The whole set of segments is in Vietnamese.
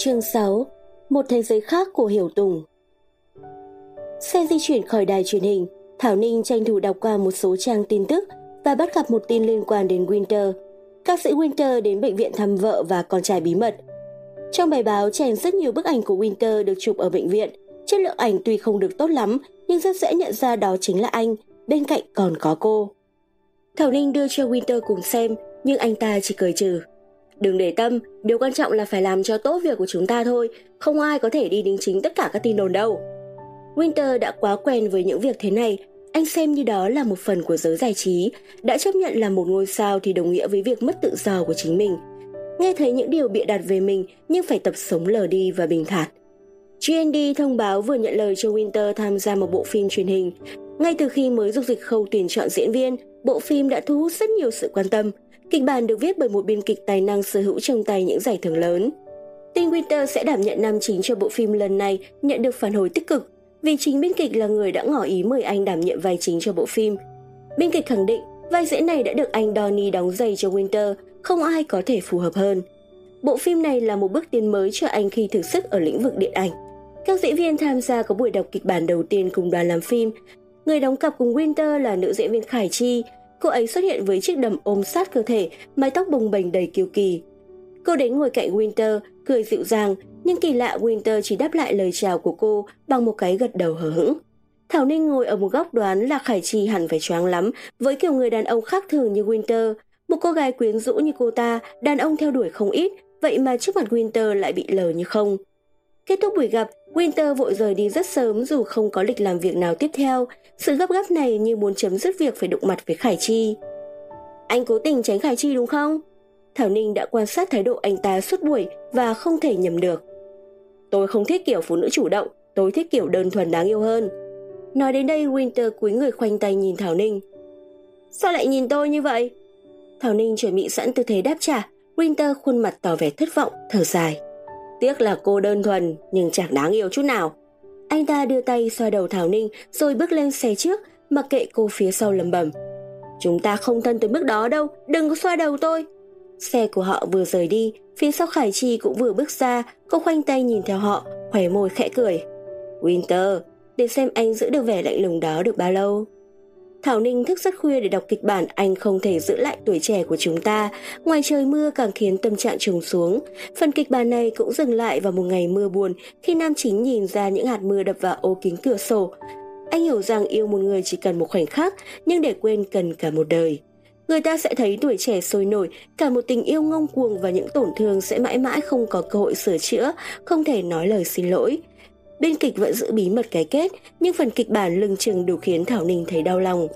Chương 6. Một thế giới khác của Hiểu Tùng. Xe di chuyển khỏi đài truyền hình, Thảo Ninh tranh thủ đọc qua một số trang tin tức và bắt gặp một tin liên quan đến Winter. Ca sĩ Winter đến bệnh viện thăm vợ và con trai bí mật. Trong bài báo chèn rất nhiều bức ảnh của Winter được chụp ở bệnh viện. Chất lượng ảnh tuy không được tốt lắm, nhưng rất dễ nhận ra đó chính là anh, bên cạnh còn có cô. Thảo Ninh đưa cho Winter cùng xem, nhưng anh ta chỉ cười trừ. Đừng để tâm, điều quan trọng là phải làm cho tốt việc của chúng ta thôi, không ai có thể đi đính chính tất cả các tin đồn đâu. Winter đã quá quen với những việc thế này, anh xem như đó là một phần của giới giải trí, đã chấp nhận là một ngôi sao thì đồng nghĩa với việc mất tự do của chính mình. Nghe thấy những điều bịa đặt về mình nhưng phải tập sống lờ đi và bình thản. GND thông báo vừa nhận lời cho Winter tham gia một bộ phim truyền hình. Ngay từ khi mới dục dịch khâu tuyển chọn diễn viên, bộ phim đã thu hút rất nhiều sự quan tâm. Kịch bản được viết bởi một biên kịch tài năng sở hữu trong tay những giải thưởng lớn. Tin Winter sẽ đảm nhận nam chính cho bộ phim lần này nhận được phản hồi tích cực, vì chính biên kịch là người đã ngỏ ý mời anh đảm nhiệm vai chính cho bộ phim. Biên kịch khẳng định vai diễn này đã được anh Donnie đóng giày cho Winter, không ai có thể phù hợp hơn. Bộ phim này là một bước tiến mới cho anh khi thử sức ở lĩnh vực điện ảnh. Các diễn viên tham gia có buổi đọc kịch bản đầu tiên cùng đoàn làm phim. Người đóng cặp cùng Winter là nữ diễn viên Khải Chi. Cô ấy xuất hiện với chiếc đầm ôm sát cơ thể, mái tóc bồng bềnh đầy kiêu kỳ. Cô đến ngồi cạnh Winter, cười dịu dàng, nhưng kỳ lạ Winter chỉ đáp lại lời chào của cô bằng một cái gật đầu hờ hững. Thảo Ninh ngồi ở một góc đoán là Khải Chi hẳn phải choáng lắm với kiểu người đàn ông khác thường như Winter. Một cô gái quyến rũ như cô ta, đàn ông theo đuổi không ít, vậy mà trước mặt Winter lại bị lờ như không. Kết thúc buổi gặp, Winter vội rời đi rất sớm dù không có lịch làm việc nào tiếp theo. Sự gấp gáp này như muốn chấm dứt việc phải đụng mặt với Khải Chi. Anh cố tình tránh Khải Chi đúng không? Thảo Ninh đã quan sát thái độ anh ta suốt buổi và không thể nhầm được. Tôi không thích kiểu phụ nữ chủ động, tôi thích kiểu đơn thuần đáng yêu hơn. Nói đến đây Winter cúi người khoanh tay nhìn Thảo Ninh. Sao lại nhìn tôi như vậy? Thảo Ninh chuẩn bị sẵn tư thế đáp trả. Winter khuôn mặt tỏ vẻ thất vọng, thở dài. Tiếc là cô đơn thuần nhưng chẳng đáng yêu chút nào. Anh ta đưa tay xoa đầu Thảo Ninh rồi bước lên xe trước, mặc kệ cô phía sau lẩm bẩm. Chúng ta không thân tới mức đó đâu, đừng có xoa đầu tôi. Xe của họ vừa rời đi, phía sau Khải Chi cũng vừa bước ra, cô khoanh tay nhìn theo họ, khóe môi khẽ cười. Winter, để xem anh giữ được vẻ lạnh lùng đó được bao lâu. Thảo Ninh thức rất khuya để đọc kịch bản Anh không thể giữ lại tuổi trẻ của chúng ta. Ngoài trời mưa càng khiến tâm trạng trùng xuống. Phần kịch bản này cũng dừng lại vào một ngày mưa buồn khi nam chính nhìn ra những hạt mưa đập vào ô kính cửa sổ. Anh hiểu rằng yêu một người chỉ cần một khoảnh khắc, nhưng để quên cần cả một đời. Người ta sẽ thấy tuổi trẻ sôi nổi, cả một tình yêu ngông cuồng và những tổn thương sẽ mãi mãi không có cơ hội sửa chữa, không thể nói lời xin lỗi. Biên kịch vẫn giữ bí mật cái kết, nhưng phần kịch bản lưng chừng đủ khiến Thảo Ninh thấy đau lòng.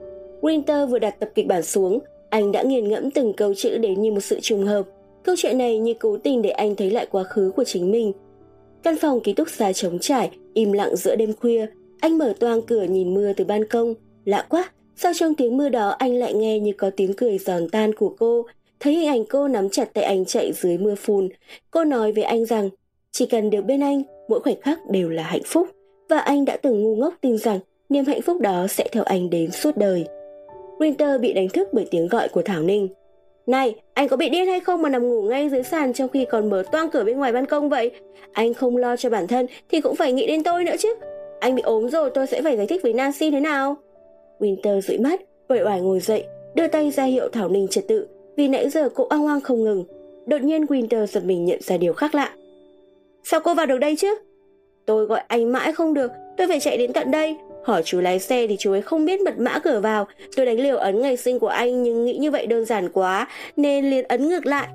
Winter vừa đặt tập kịch bản xuống, anh đã nghiền ngẫm từng câu chữ đến như một sự trùng hợp. Câu chuyện này như cố tình để anh thấy lại quá khứ của chính mình. Căn phòng ký túc xá trống trải, im lặng giữa đêm khuya. Anh mở toang cửa nhìn mưa từ ban công. Lạ quá, sao trong tiếng mưa đó anh lại nghe như có tiếng cười giòn tan của cô. Thấy hình ảnh cô nắm chặt tay anh chạy dưới mưa phùn. Cô nói với anh rằng, chỉ cần được bên anh, mỗi khoảnh khắc đều là hạnh phúc. Và anh đã từng ngu ngốc tin rằng niềm hạnh phúc đó sẽ theo anh đến suốt đời. Winter bị đánh thức bởi tiếng gọi của Thảo Ninh. Này, anh có bị điên hay không mà nằm ngủ ngay dưới sàn trong khi còn mở toang cửa bên ngoài ban công vậy? Anh không lo cho bản thân thì cũng phải nghĩ đến tôi nữa chứ. Anh bị ốm rồi, tôi sẽ phải giải thích với Nancy thế nào? Winter dụi mắt, uể oải ngồi dậy, đưa tay ra hiệu Thảo Ninh trật tự, vì nãy giờ cô oang oang không ngừng. Đột nhiên Winter giật mình nhận ra điều khác lạ. Sao cô vào được đây chứ? Tôi gọi anh mãi không được, tôi phải chạy đến tận đây. Hỏi chú lái xe thì chú ấy không biết mật mã cửa vào. Tôi đánh liều ấn ngày sinh của anh nhưng nghĩ như vậy đơn giản quá, nên liền ấn ngược lại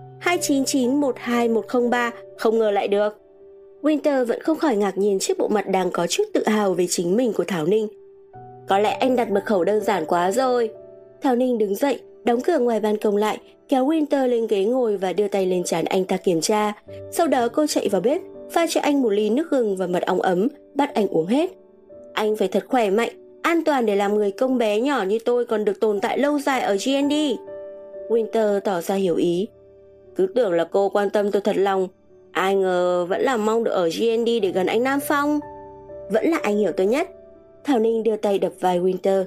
299121103, không ngờ lại được. Winter vẫn không khỏi ngạc nhiên trước bộ mặt đang có chút tự hào về chính mình của Thảo Ninh. Có lẽ anh đặt mật khẩu đơn giản quá rồi. Thảo Ninh đứng dậy, đóng cửa ngoài ban công lại, kéo Winter lên ghế ngồi và đưa tay lên trán anh ta kiểm tra. Sau đó cô chạy vào bếp, pha cho anh một ly nước gừng và mật ong ấm, bắt anh uống hết. Anh phải thật khỏe mạnh, an toàn để làm người công bé nhỏ như tôi còn được tồn tại lâu dài ở GND. Winter tỏ ra hiểu ý. Cứ tưởng là cô quan tâm tôi thật lòng, ai ngờ vẫn là mong được ở GND để gần anh Nam Phong. Vẫn là anh hiểu tôi nhất. Thảo Ninh đưa tay đập vai Winter.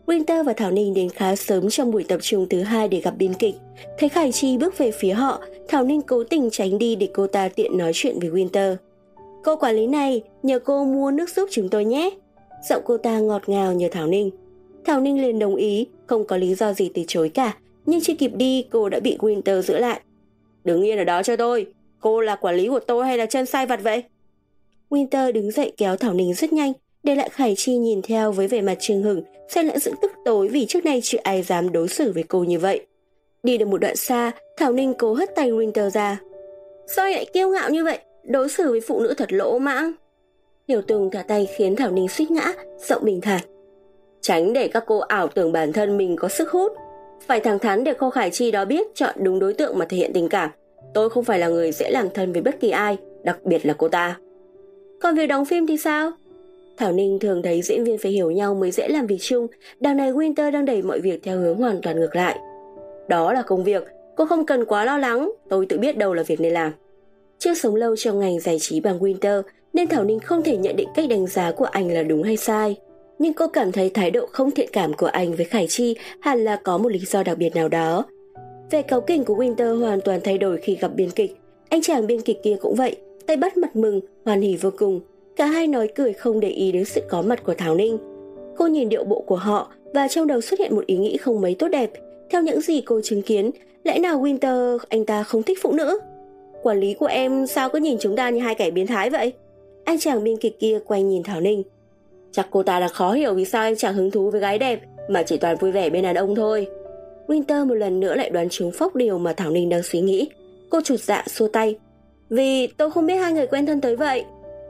Winter và Thảo Ninh đến khá sớm trong buổi tập trung thứ 2 để gặp biên kịch. Thấy Khải Chi bước về phía họ, Thảo Ninh cố tình tránh đi để cô ta tiện nói chuyện với Winter. Cô quản lý này, nhờ cô mua nước giúp chúng tôi nhé. Giọng cô ta ngọt ngào nhờ Thảo Ninh. Thảo Ninh liền đồng ý, không có lý do gì từ chối cả, nhưng chưa kịp đi cô đã bị Winter giữ lại. Đứng yên ở đó cho tôi, cô là quản lý của tôi hay là chân sai vặt vậy? Winter đứng dậy kéo Thảo Ninh rất nhanh, để lại Khải Chi nhìn theo với vẻ mặt chưng hửng, xen lẫn sự tức tối vì trước nay chưa ai dám đối xử với cô như vậy. Đi được một đoạn xa, Thảo Ninh cố hất tay Winter ra. Sao anh lại kiêu ngạo như vậy? Đối xử với phụ nữ thật lỗ mãng. Hiểu Tùng thả tay khiến Thảo Ninh suýt ngã, giọng bình thản. Tránh để các cô ảo tưởng bản thân mình có sức hút. Phải thẳng thắn để cô Khải Chi đó biết chọn đúng đối tượng mà thể hiện tình cảm. Tôi không phải là người dễ làm thân với bất kỳ ai, đặc biệt là cô ta. Còn việc đóng phim thì sao? Thảo Ninh thường thấy diễn viên phải hiểu nhau mới dễ làm việc chung, đằng này Winter đang đẩy mọi việc theo hướng hoàn toàn ngược lại. Đó là công việc, cô không cần quá lo lắng, tôi tự biết đâu là việc nên làm. Chưa sống lâu trong ngành giải trí bằng Winter, nên Thảo Ninh không thể nhận định cách đánh giá của anh là đúng hay sai. Nhưng cô cảm thấy thái độ không thiện cảm của anh với Khải Chi hẳn là có một lý do đặc biệt nào đó. Vẻ cáu kỉnh của Winter hoàn toàn thay đổi khi gặp biên kịch. Anh chàng biên kịch kia cũng vậy, tay bắt mặt mừng, hoan hỉ vô cùng. Cả hai nói cười không để ý đến sự có mặt của Thảo Ninh. Cô nhìn điệu bộ của họ và trong đầu xuất hiện một ý nghĩ không mấy tốt đẹp. Theo những gì cô chứng kiến, lẽ nào Winter anh ta không thích phụ nữ? Quản lý của em sao cứ nhìn chúng ta như hai kẻ biến thái vậy? Anh chàng biên kịch kia quay nhìn Thảo Ninh. Chắc cô ta là khó hiểu vì sao anh chẳng hứng thú với gái đẹp mà chỉ toàn vui vẻ bên đàn ông thôi. Winter một lần nữa lại đoán trúng phóc điều mà Thảo Ninh đang suy nghĩ. Cô chột dạ xua tay. Vì tôi không biết hai người quen thân tới vậy.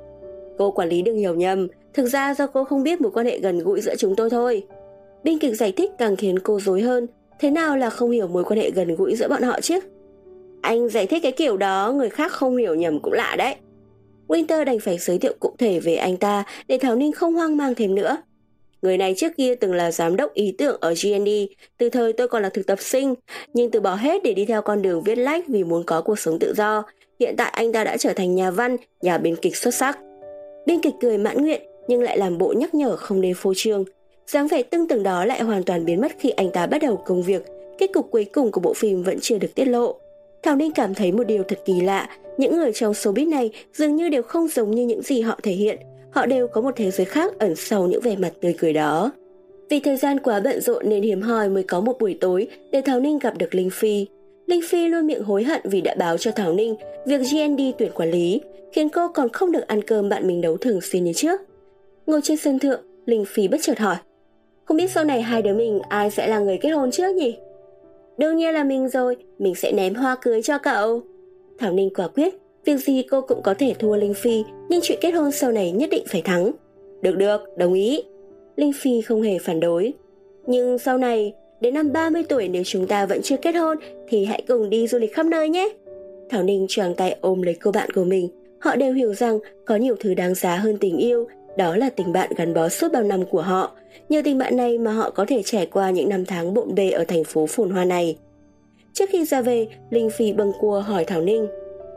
Cô quản lý đừng hiểu nhầm, thực ra do cô không biết mối quan hệ gần gũi giữa chúng tôi thôi. Biên kịch giải thích càng khiến cô rối hơn. Thế nào là không hiểu mối quan hệ gần gũi giữa bọn họ chứ? Anh giải thích cái kiểu đó người khác không hiểu nhầm cũng lạ đấy. Winter đành phải giới thiệu cụ thể về anh ta để Thảo Ninh không hoang mang thêm nữa. Người này trước kia từng là giám đốc ý tưởng ở GND, từ thời tôi còn là thực tập sinh, nhưng từ bỏ hết để đi theo con đường viết lách vì muốn có cuộc sống tự do. Hiện tại anh ta đã trở thành nhà văn, nhà biên kịch xuất sắc. Biên kịch cười mãn nguyện nhưng lại làm bộ nhắc nhở không nên phô trương. Dáng vẻ tưng từng đó lại hoàn toàn biến mất khi anh ta bắt đầu công việc. Kết cục cuối cùng của bộ phim vẫn chưa được tiết lộ. Thảo Ninh cảm thấy một điều thật kỳ lạ, những người trong showbiz này dường như đều không giống như những gì họ thể hiện. Họ đều có một thế giới khác ẩn sau những vẻ mặt tươi cười đó. Vì thời gian quá bận rộn nên hiếm hoi mới có một buổi tối để Thảo Ninh gặp được Linh Phi. Linh Phi luôn miệng hối hận vì đã báo cho Thảo Ninh việc GND tuyển quản lý, khiến cô còn không được ăn cơm bạn mình nấu thường xuyên như trước. Ngồi trên sân thượng, Linh Phi bất chợt hỏi. Không biết sau này hai đứa mình ai sẽ là người kết hôn trước nhỉ? Đương nhiên là mình rồi, mình sẽ ném hoa cưới cho cậu. Thảo Ninh quả quyết, việc gì cô cũng có thể thua Linh Phi, nhưng chuyện kết hôn sau này nhất định phải thắng. Được, đồng ý. Linh Phi không hề phản đối. Nhưng sau này, đến năm 30 tuổi nếu chúng ta vẫn chưa kết hôn thì hãy cùng đi du lịch khắp nơi nhé. Thảo Ninh choàng tay ôm lấy cô bạn của mình. Họ đều hiểu rằng có nhiều thứ đáng giá hơn tình yêu, đó là tình bạn gắn bó suốt bao năm của họ. Nhờ tình bạn này mà họ có thể trải qua những năm tháng bộn bề ở thành phố phồn hoa này. Trước khi ra về, Linh Phi bâng cua hỏi Thảo Ninh.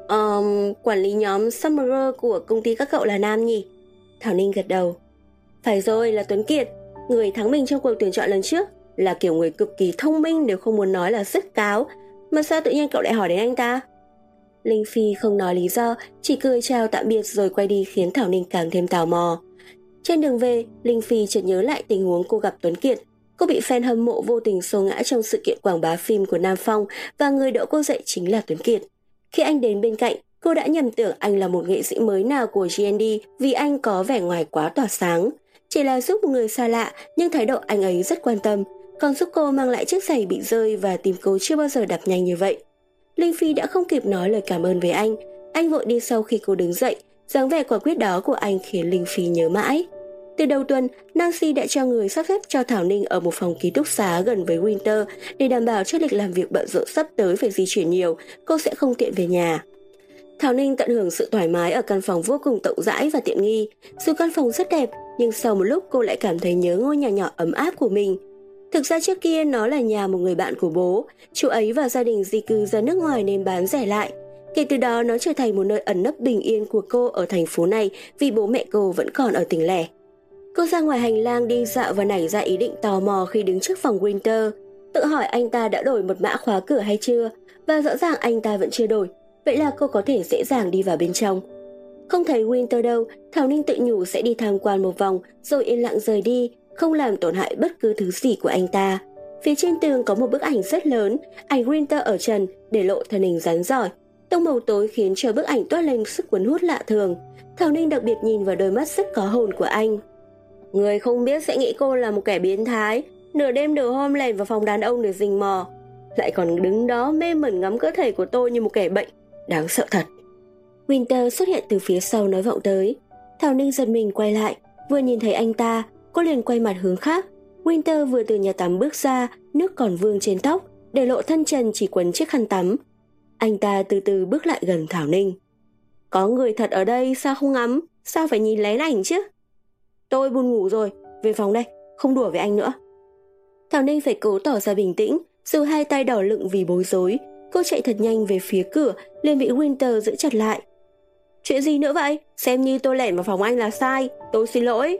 Quản lý nhóm Summer của công ty các cậu là nam nhỉ? Thảo Ninh gật đầu. Phải rồi, là Tuấn Kiệt, người thắng mình trong cuộc tuyển chọn lần trước. Là kiểu người cực kỳ thông minh nếu không muốn nói là rất cáo. Mà sao tự nhiên cậu lại hỏi đến anh ta? Linh Phi không nói lý do, chỉ cười chào tạm biệt rồi quay đi khiến Thảo Ninh càng thêm tò mò. Trên đường về, Linh Phi chợt nhớ lại tình huống cô gặp Tuấn Kiệt. Cô bị fan hâm mộ vô tình xô ngã trong sự kiện quảng bá phim của Nam Phong và người đỡ cô dậy chính là Tuấn Kiệt. Khi anh đến bên cạnh, cô đã nhầm tưởng anh là một nghệ sĩ mới nào của GND vì anh có vẻ ngoài quá tỏa sáng. Chỉ là giúp một người xa lạ nhưng thái độ anh ấy rất quan tâm, còn giúp cô mang lại chiếc giày bị rơi và tim cô chưa bao giờ đập nhanh như vậy. Linh Phi đã không kịp nói lời cảm ơn với anh vội đi sau khi cô đứng dậy, dáng vẻ quả quyết đó của anh khiến Linh Phi nhớ mãi. Từ đầu tuần, Nancy đã cho người sắp xếp cho Thảo Ninh ở một phòng ký túc xá gần với Winter để đảm bảo cho lịch làm việc bận rộn sắp tới phải di chuyển nhiều, cô sẽ không tiện về nhà. Thảo Ninh tận hưởng sự thoải mái ở căn phòng vô cùng rộng rãi và tiện nghi. Dù căn phòng rất đẹp, nhưng sau một lúc cô lại cảm thấy nhớ ngôi nhà nhỏ ấm áp của mình. Thực ra trước kia nó là nhà một người bạn của bố, chú ấy và gia đình di cư ra nước ngoài nên bán rẻ lại. Kể từ đó nó trở thành một nơi ẩn nấp bình yên của cô ở thành phố này vì bố mẹ cô vẫn còn ở tỉnh lẻ. Cô ra ngoài hành lang đi dạo và nảy ra ý định tò mò khi đứng trước phòng Winter. Tự hỏi anh ta đã đổi mật mã khóa cửa hay chưa, và rõ ràng anh ta vẫn chưa đổi. Vậy là cô có thể dễ dàng đi vào bên trong. Không thấy Winter đâu, Thảo Ninh tự nhủ sẽ đi tham quan một vòng rồi yên lặng rời đi, không làm tổn hại bất cứ thứ gì của anh ta. Phía trên tường có một bức ảnh rất lớn, ảnh Winter ở trần để lộ thân hình rắn giỏi. Tông màu tối khiến cho bức ảnh toát lên sức cuốn hút lạ thường. Thảo Ninh đặc biệt nhìn vào đôi mắt rất có hồn của anh. Người không biết sẽ nghĩ cô là một kẻ biến thái, nửa đêm nửa hôm lèn vào phòng đàn ông để rình mò, lại còn đứng đó mê mẩn ngắm cơ thể của tôi như một kẻ bệnh, đáng sợ thật. Winter xuất hiện từ phía sau nói vọng tới. Thảo Ninh giật mình quay lại, vừa nhìn thấy anh ta, cô liền quay mặt hướng khác. Winter vừa từ nhà tắm bước ra, nước còn vương trên tóc, để lộ thân trần chỉ quấn chiếc khăn tắm. Anh ta từ từ bước lại gần Thảo Ninh. Có người thật ở đây, sao không ngắm, sao phải nhìn lén ảnh chứ? Tôi buồn ngủ rồi, về phòng đây, không đùa với anh nữa. Thảo Ninh phải cố tỏ ra bình tĩnh, dù hai tay đỏ lựng vì bối rối. Cô chạy thật nhanh về phía cửa, liền bị Winter giữ chặt lại. Chuyện gì nữa vậy? Xem như tôi lẻn vào phòng anh là sai, tôi xin lỗi.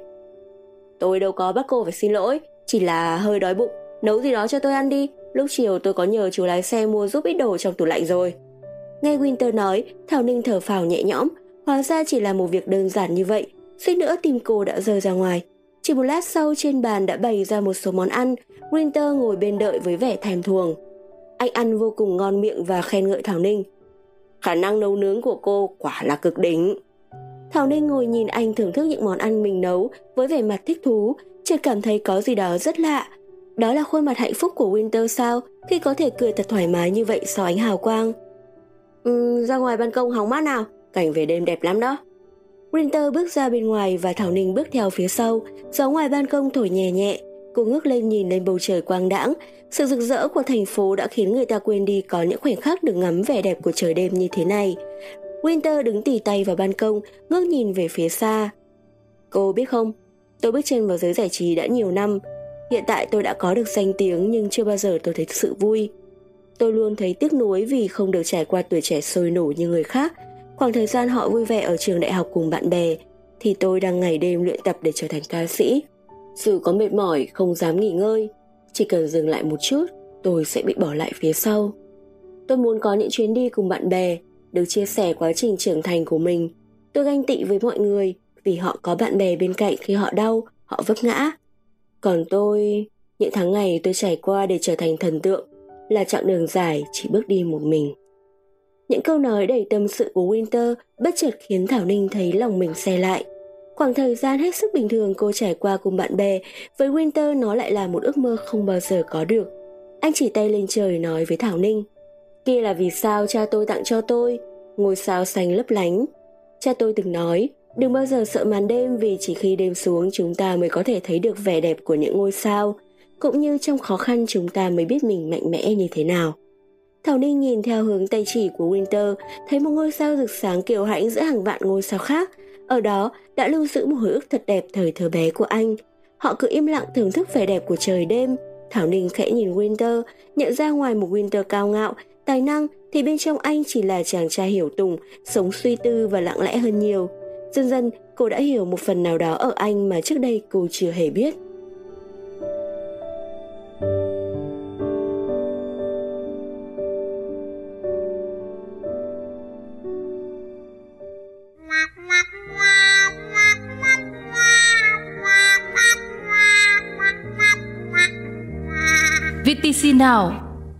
Tôi đâu có bắt cô phải xin lỗi, chỉ là hơi đói bụng, nấu gì đó cho tôi ăn đi. Lúc chiều tôi có nhờ chú lái xe mua giúp ít đồ trong tủ lạnh rồi. Nghe Winter nói, Thảo Ninh thở phào nhẹ nhõm, hóa ra chỉ là một việc đơn giản như vậy. Suýt nữa tim cô đã rơi ra ngoài. Chỉ một lát sau trên bàn đã bày ra một số món ăn. Winter ngồi bên đợi với vẻ thèm thuồng. Anh ăn vô cùng ngon miệng và khen ngợi Thảo Ninh. Khả năng nấu nướng của cô quả là cực đỉnh. Thảo Ninh ngồi nhìn anh thưởng thức những món ăn mình nấu với vẻ mặt thích thú, chợt cảm thấy có gì đó rất lạ. Đó là khuôn mặt hạnh phúc của Winter sao, khi có thể cười thật thoải mái như vậy sau ánh hào quang. Ra ngoài ban công hóng mát nào, cảnh về đêm đẹp lắm đó. Winter bước ra bên ngoài và Thảo Ninh bước theo phía sau. Gió ngoài ban công thổi nhẹ nhẹ. Cô ngước lên nhìn lên bầu trời quang đãng. Sự rực rỡ của thành phố đã khiến người ta quên đi có những khoảnh khắc được ngắm vẻ đẹp của trời đêm như thế này. Winter đứng tì tay vào ban công, ngước nhìn về phía xa. Cô biết không, tôi bước chân vào giới giải trí đã nhiều năm. Hiện tại tôi đã có được danh tiếng nhưng chưa bao giờ tôi thấy sự vui. Tôi luôn thấy tiếc nuối vì không được trải qua tuổi trẻ sôi nổi như người khác. Khoảng thời gian họ vui vẻ ở trường đại học cùng bạn bè, thì tôi đang ngày đêm luyện tập để trở thành ca sĩ. Dù có mệt mỏi, không dám nghỉ ngơi, chỉ cần dừng lại một chút, tôi sẽ bị bỏ lại phía sau. Tôi muốn có những chuyến đi cùng bạn bè, được chia sẻ quá trình trưởng thành của mình. Tôi ganh tị với mọi người vì họ có bạn bè bên cạnh khi họ đau, họ vấp ngã. Còn tôi, những tháng ngày tôi trải qua để trở thành thần tượng là chặng đường dài chỉ bước đi một mình. Những câu nói đầy tâm sự của Winter bất chợt khiến Thảo Ninh thấy lòng mình xe lại. Khoảng thời gian hết sức bình thường cô trải qua cùng bạn bè, với Winter nó lại là một ước mơ không bao giờ có được. Anh chỉ tay lên trời nói với Thảo Ninh. Kia là vì sao cha tôi tặng cho tôi, ngôi sao xanh lấp lánh. Cha tôi từng nói, đừng bao giờ sợ màn đêm vì chỉ khi đêm xuống chúng ta mới có thể thấy được vẻ đẹp của những ngôi sao, cũng như trong khó khăn chúng ta mới biết mình mạnh mẽ như thế nào. Thảo Ninh nhìn theo hướng tay chỉ của Winter, thấy một ngôi sao rực sáng kiêu hãnh giữa hàng vạn ngôi sao khác. Ở đó đã lưu giữ một hồi ức thật đẹp thời thơ bé của anh. Họ cứ im lặng thưởng thức vẻ đẹp của trời đêm. Thảo Ninh khẽ nhìn Winter, nhận ra ngoài một Winter cao ngạo, tài năng, thì bên trong anh chỉ là chàng trai hiểu tùng, sống suy tư và lặng lẽ hơn nhiều. Dần dần, cô đã hiểu một phần nào đó ở anh mà trước đây cô chưa hề biết. VTC Now